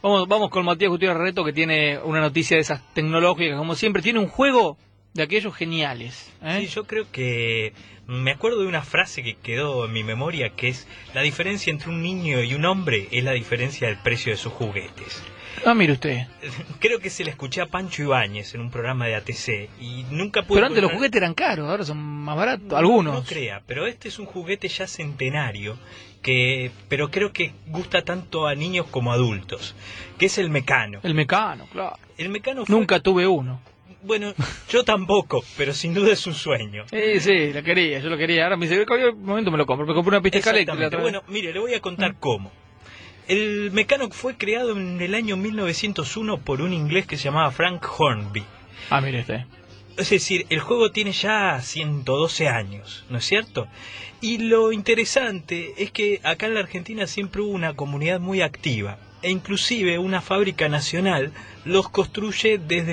Vamos con Matías Gutiérrez Reto, que tiene una noticia de esas tecnológicas, como siempre. Tiene un juego de aquellos geniales. Sí, yo creo que me acuerdo de una frase que quedó en mi memoria, que es: la diferencia entre un niño y un hombre es la diferencia del precio de sus juguetes. Ah, mire usted. Creo que se le escuché a Pancho Ibáñez en un programa de ATC y nunca pude... Pero antes los juguetes eran caros, ahora son más baratos, algunos. No crea, pero este es un juguete ya centenario, pero creo que gusta tanto a niños como a adultos, que es el Mecano. El Mecano, claro. El Mecano fue... Nunca tuve uno. Bueno, yo tampoco, pero sin duda es un sueño. Sí, yo lo quería. Ahora me dice, en momento me lo compro. Me compré una pista eléctrica. Bueno, mire, le voy a contar cómo. El Mecano fue creado en el año 1901 por un inglés que se llamaba Frank Hornby. Ah, mire usted. Es decir, el juego tiene ya 112 años, ¿no es cierto? Y lo interesante es que acá en la Argentina siempre hubo una comunidad muy activa, e inclusive una fábrica nacional los construye desde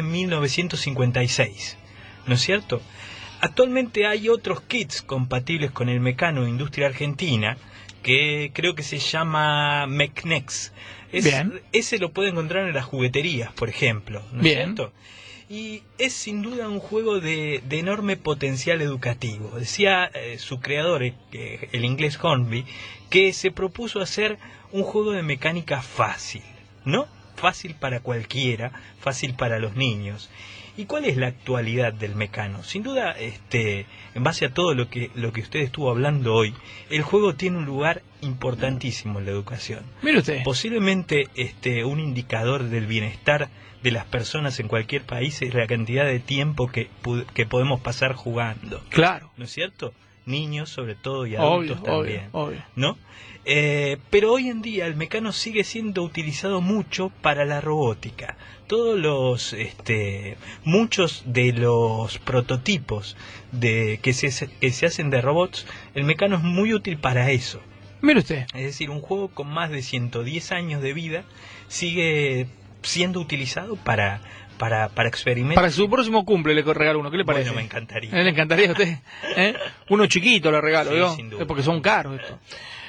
1956, ¿no es cierto? Actualmente hay otros kits compatibles con el Mecano Industria Argentina, que creo que se llama Mecnex. Ese lo puede encontrar en las jugueterías, por ejemplo, ¿no es cierto? Y es sin duda un juego de enorme potencial educativo. Decía su creador, el inglés Hornby, que se propuso hacer un juego de mecánica fácil, ¿no? Fácil para cualquiera, fácil para los niños. ¿Y cuál es la actualidad del Mecano? Sin duda, en base a todo lo que usted estuvo hablando hoy, el juego tiene un lugar importantísimo en la educación. Mire usted. Posiblemente un indicador del bienestar de las personas en cualquier país es la cantidad de tiempo que podemos pasar jugando. Claro. ¿No es cierto? Niños sobre todo y adultos también. Obvio. ¿No? Pero hoy en día el Mecano sigue siendo utilizado mucho para la robótica. Muchos de los prototipos que se hacen de robots, el Mecano es muy útil para eso. Mire usted. Es decir, un juego con más de 110 años de vida sigue siendo utilizado para experimentos. Para su próximo cumple le regalo uno, ¿qué le parece? Bueno, me encantaría. ¿Le encantaría a usted? Uno chiquito le regalo, sí, ¿no? Sin duda. Porque son caros estos.